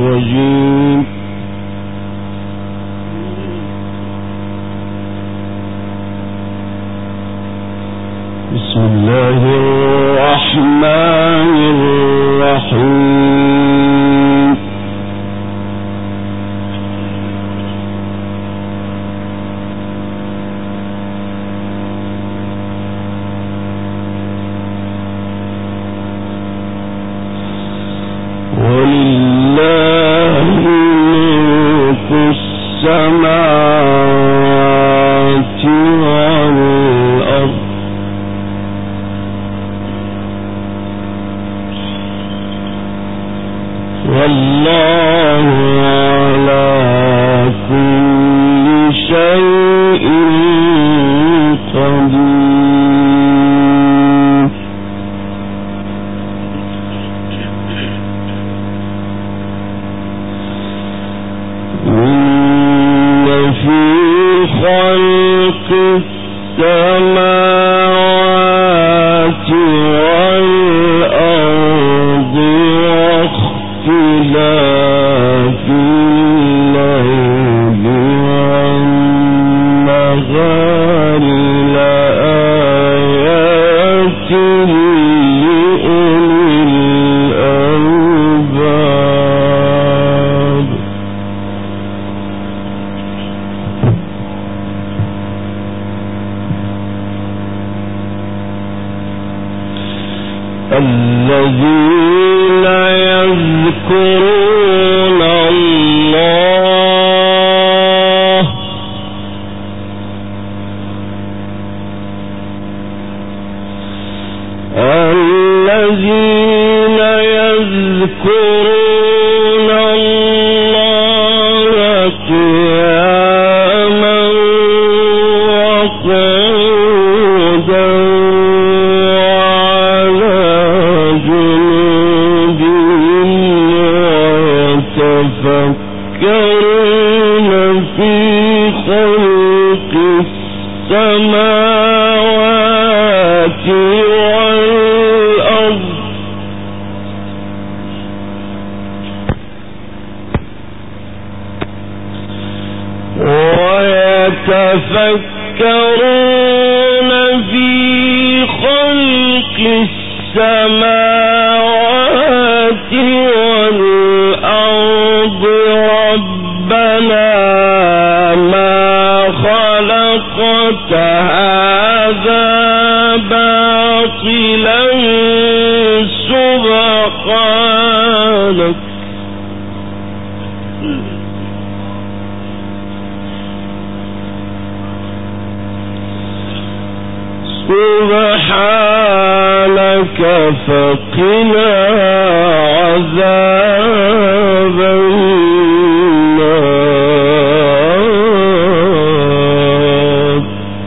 الرجيم. بسم الله الرحمن الرحيم. ولله ملك السماوات والأرض والله على كل شيء قدير. إن في خلق السماوات والأرض واختلاف الليل والنهار لآيات لأولي الألباب. الذين يذكرون الله قياما وقعودا يتفكرون في خلق السماوات والأرض ويتفكرون في خلق السماوات والأرض ربنا ما خلقت هذا باطلا سبحانك فقنا عذاب النار.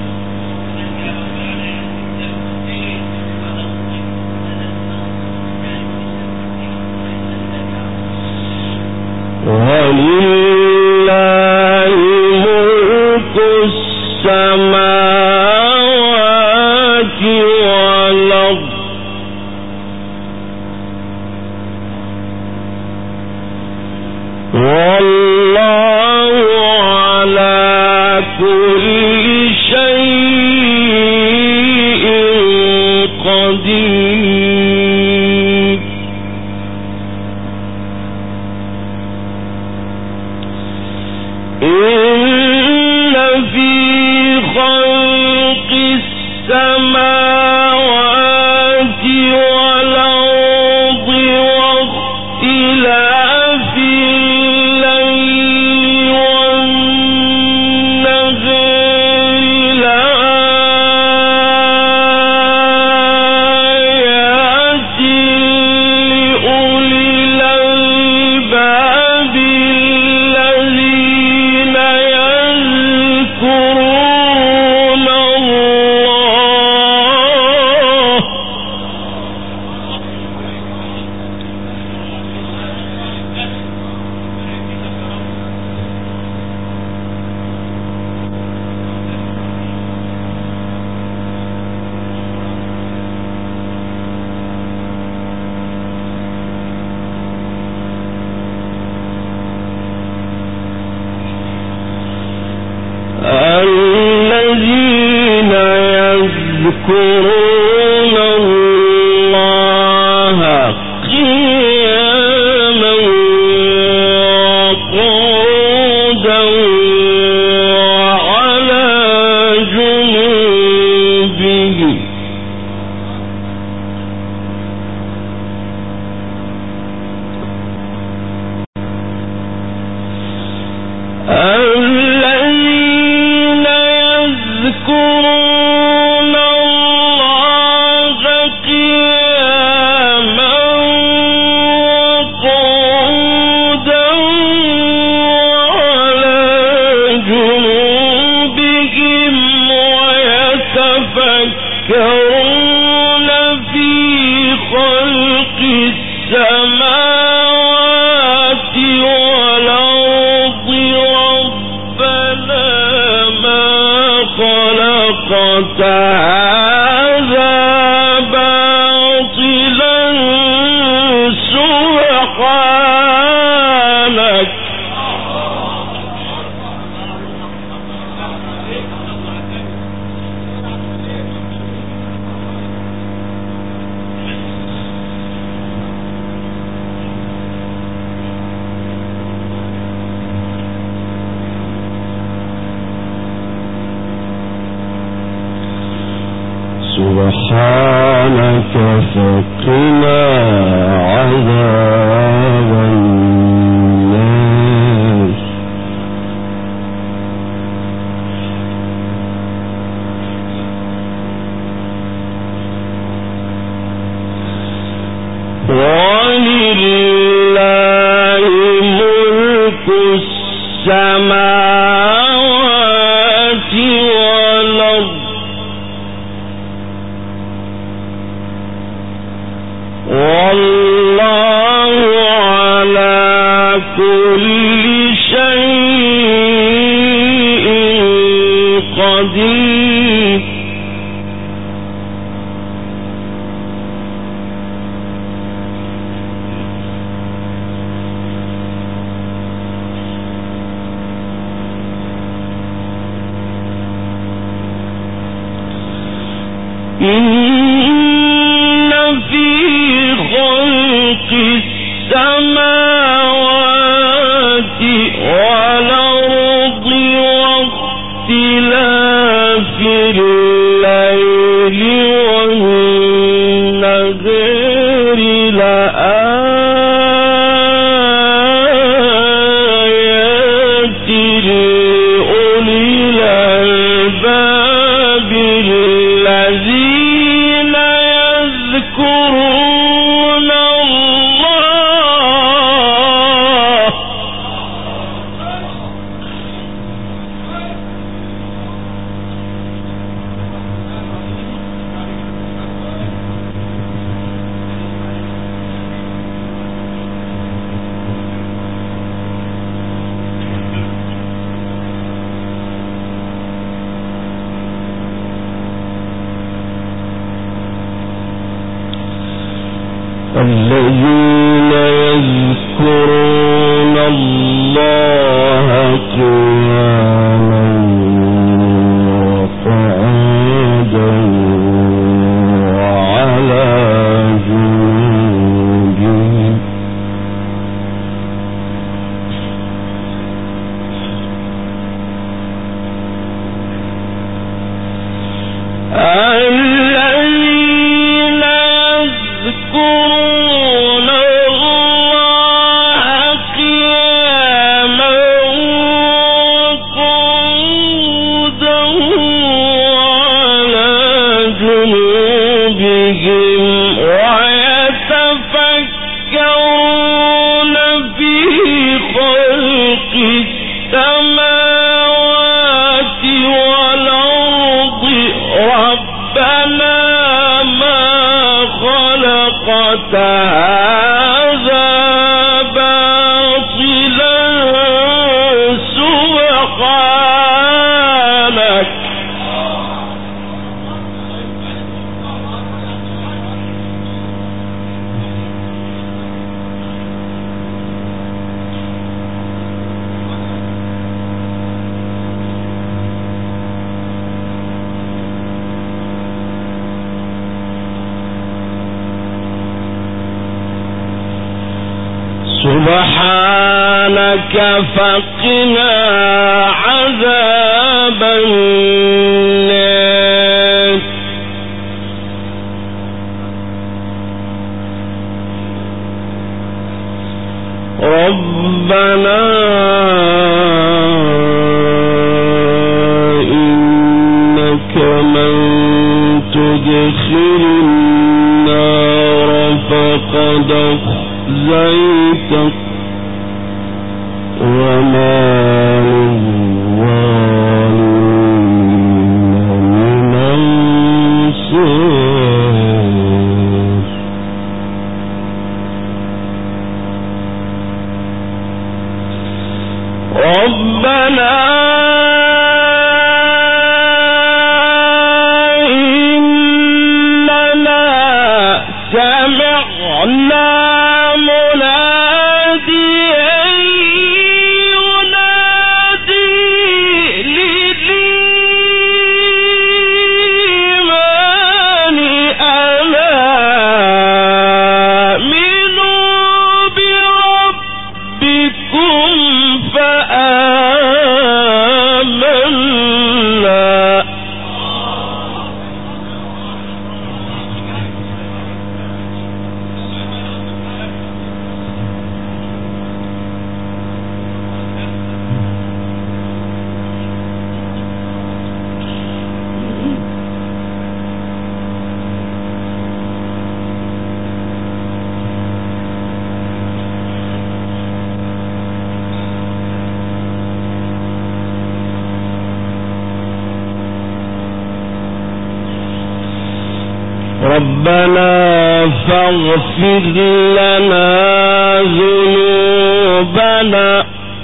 ولله ملك السماوات والأرض والله على كل شيء قدير. إن في خلق السماوات والأرض واختلاف الليل والنهار لآيات لأولي الألباب الذين يذكرون الله الذين يذكرون الله قياما وقعودا وعلى جنوبهم ويتفكرون في خلق السماوات والأرض ربنا ما خلقت هذا باطلا سبحانك سبحانك فقنا عذاب النار ولله ملك السماوات والأرض والله على كل شيء قدير إن في خلق السماوات والأرض واختلاف الليل والنهار لآيات لأولي الألباب الذين يذكرون الله الذين يذكرون الله قياما وقعودا وعلى جنوبهم الذين يذكرون الله قياما وقعودا وعلى جنوبهم ويتفكرون في خلق السماوات والأرض ربنا ما خلقت هذا باطلا سبحانك سبحانك فقنا عذاب النار ربنا تدخل النار فقد أخزيته وما ربنا فاغفر لنا ذنوبنا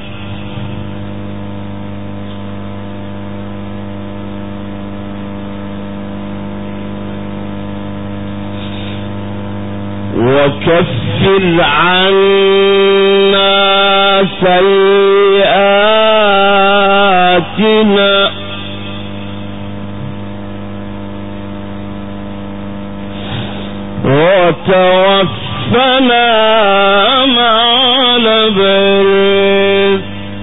وكفر عنا سيئاتنا وتوفنا مع الأبرار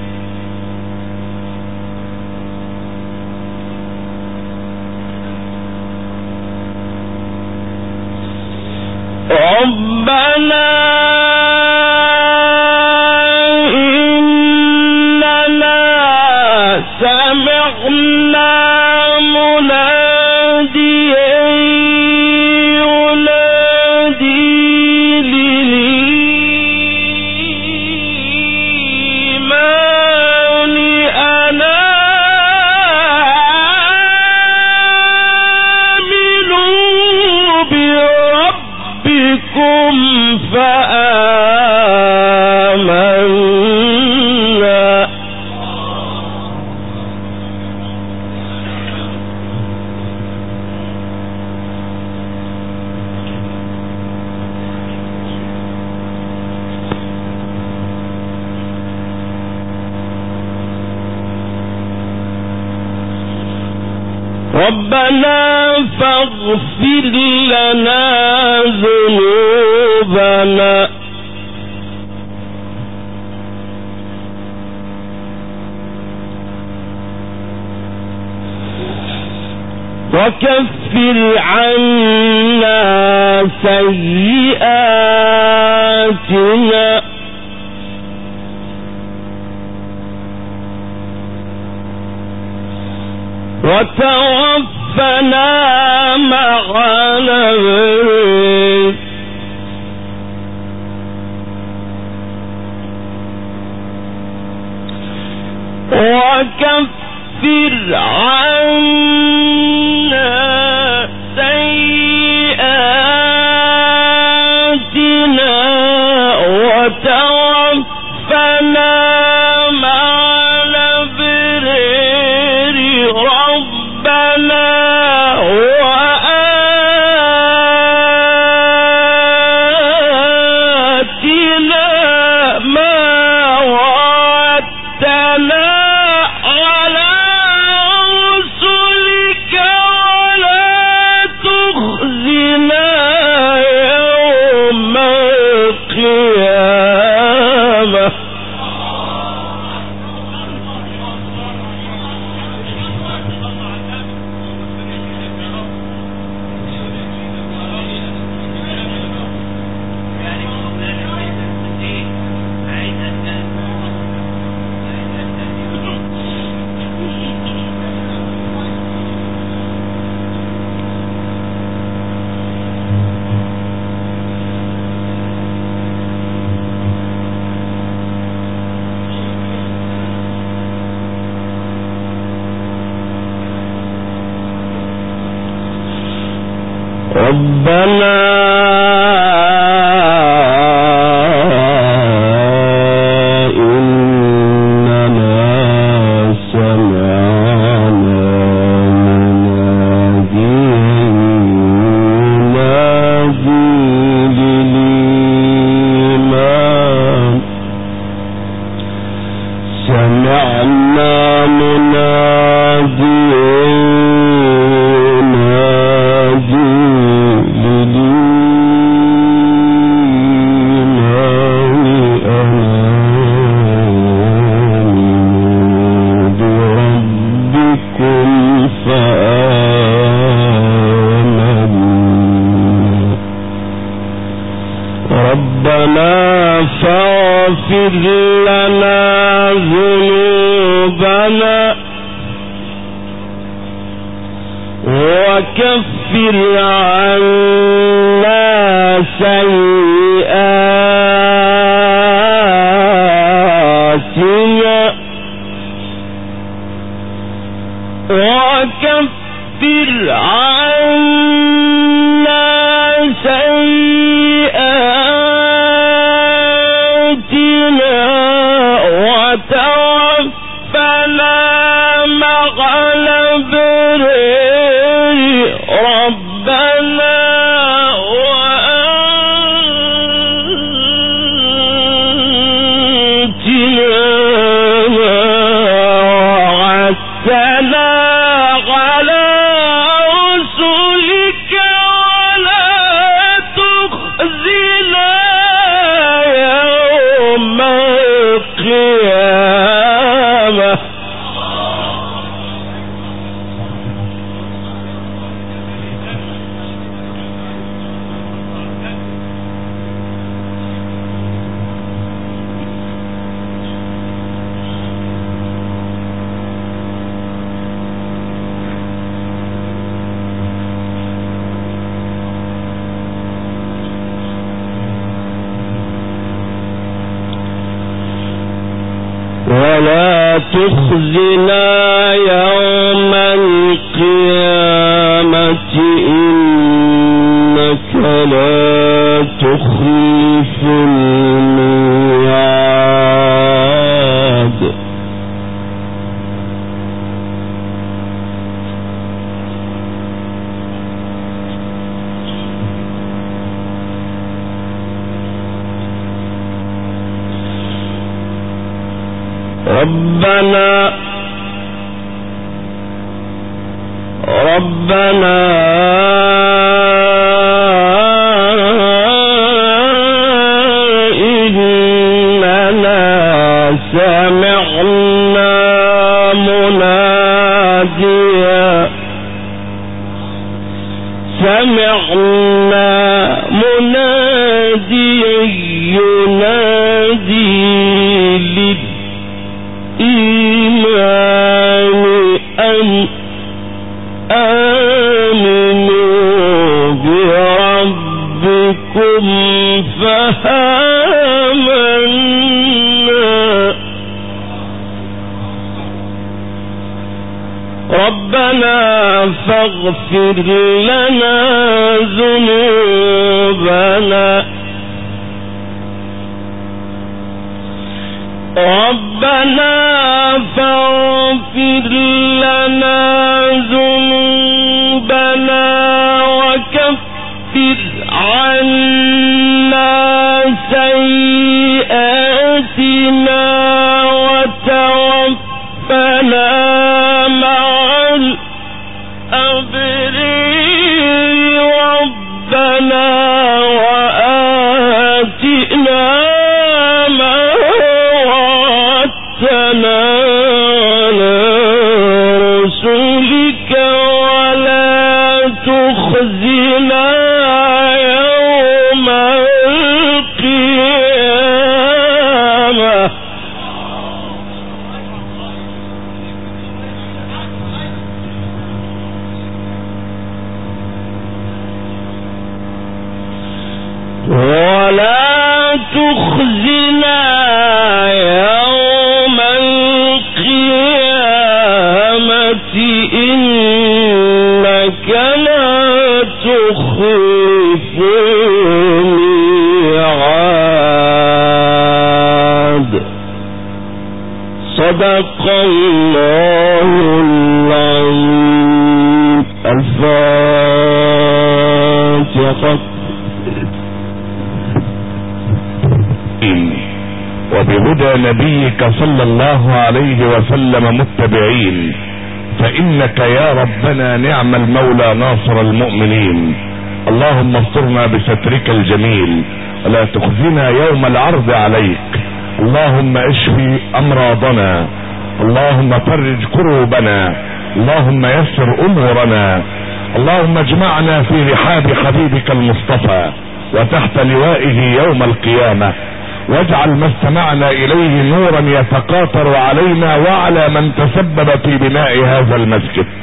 ربنا إننا سمعنا مناديا فآمنا ربنا فاغفر لنا ذنوبنا وكفر عنا سيئاتنا وتوفنا مع الأبرار وكفر عنا سيئاتنا وتوفنا مع الأبرار ربنا وآتنا ما وعدتنا على رسلك ولا تخزنا يوم القيامة فاغفر لنا ذنوبنا وكفر عنا سيئاتنا وكفر عنا سيئاتنا وتوفنا مع الأبرار ربنا وآتنا وعدتنا على رسلك ولا تخزنا يوم القيامة. ولا تخزنا يوم القيامة إنك لا تخلف الميعاد. ربنا إننا سمعنا مناديا ينادي للإيمان أن آمنوا بربكم فآمنا. ربنا فاغفر لنا ذنوبنا ربنا فاغفر لنا ذنوبنا وكفر عنا سيئاتنا وتوفنا مع الأبرار ربنا وآتنا ما وعدتنا على رسلك ولا تخزنا يوم القيامة. صدق الله العظيم. الفاتحة. وبهدى نبيك صلى الله عليه وسلم متبعين، فإنك يا ربنا نعم المولى ناصر المؤمنين. اللهم استرنا بسترك الجميل ولا تخزنا يوم العرض عليك. اللهم اشفي امراضنا، اللهم فرج كروبنا، اللهم يسر امورنا، اللهم اجمعنا في رحاب حبيبك المصطفى وتحت لوائه يوم القيامة، واجعل ما استمعنا اليه نورا يتقاطر علينا وعلى من تسبب في بناء هذا المسجد.